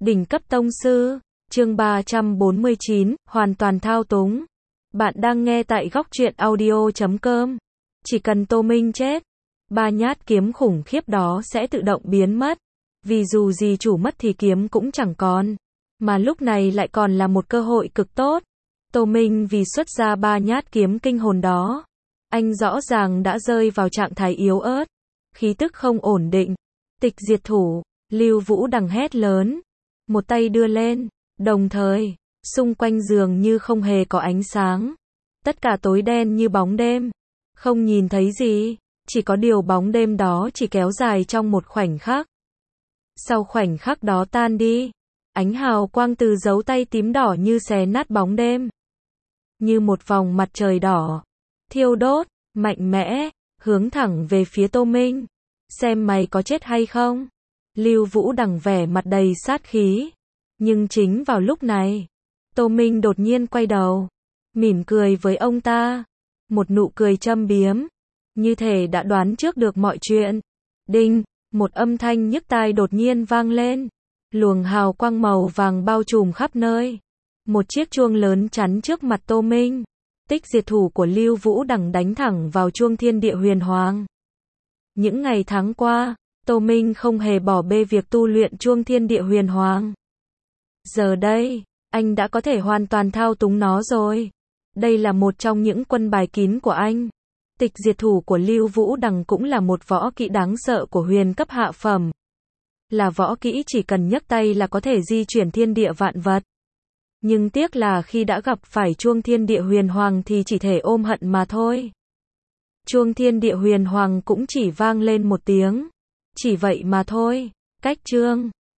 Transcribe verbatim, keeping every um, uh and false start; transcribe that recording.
Đỉnh cấp tông sư, chương ba trăm bốn mươi chín, hoàn toàn thao túng. Bạn đang nghe tại góc truyện audio chấm com. Chỉ cần Tô Minh chết, ba nhát kiếm khủng khiếp đó sẽ tự động biến mất. Vì dù gì chủ mất thì kiếm cũng chẳng còn. Mà lúc này lại còn là một cơ hội cực tốt. Tô Minh vì xuất ra ba nhát kiếm kinh hồn đó, anh rõ ràng đã rơi vào trạng thái yếu ớt, khí tức không ổn định. Tịch diệt thủ, Lưu Vũ Đằng hét lớn, một tay đưa lên, đồng thời, xung quanh dường như không hề có ánh sáng. Tất cả tối đen như bóng đêm, không nhìn thấy gì, chỉ có điều bóng đêm đó chỉ kéo dài trong một khoảnh khắc. Sau khoảnh khắc đó tan đi, ánh hào quang từ dấu tay tím đỏ như xé nát bóng đêm. Như một vòng mặt trời đỏ, thiêu đốt, mạnh mẽ, hướng thẳng về phía Tô Minh. Xem mày có chết hay không? Lưu Vũ Đằng vẻ mặt đầy sát khí. Nhưng chính vào lúc này, Tô Minh đột nhiên quay đầu, mỉm cười với ông ta. Một nụ cười châm biếm, như thể đã đoán trước được mọi chuyện. Đinh, một âm thanh nhức tai đột nhiên vang lên. Luồng hào quang màu vàng bao trùm khắp nơi. Một chiếc chuông lớn chắn trước mặt Tô Minh. Tích diệt thủ của Lưu Vũ Đằng đánh thẳng vào chuông thiên địa huyền hoàng. Những ngày tháng qua, Tô Minh không hề bỏ bê việc tu luyện chuông thiên địa huyền hoàng. Giờ đây, anh đã có thể hoàn toàn thao túng nó rồi. Đây là một trong những quân bài kín của anh. Tịch diệt thủ của Lưu Vũ Đằng cũng là một võ kỹ đáng sợ của huyền cấp hạ phẩm. Là võ kỹ chỉ cần nhấc tay là có thể di chuyển thiên địa vạn vật. Nhưng tiếc là khi đã gặp phải chuông thiên địa huyền hoàng thì chỉ thể ôm hận mà thôi. Chuông thiên địa huyền hoàng cũng chỉ vang lên một tiếng. Chỉ vậy mà thôi. Cách chương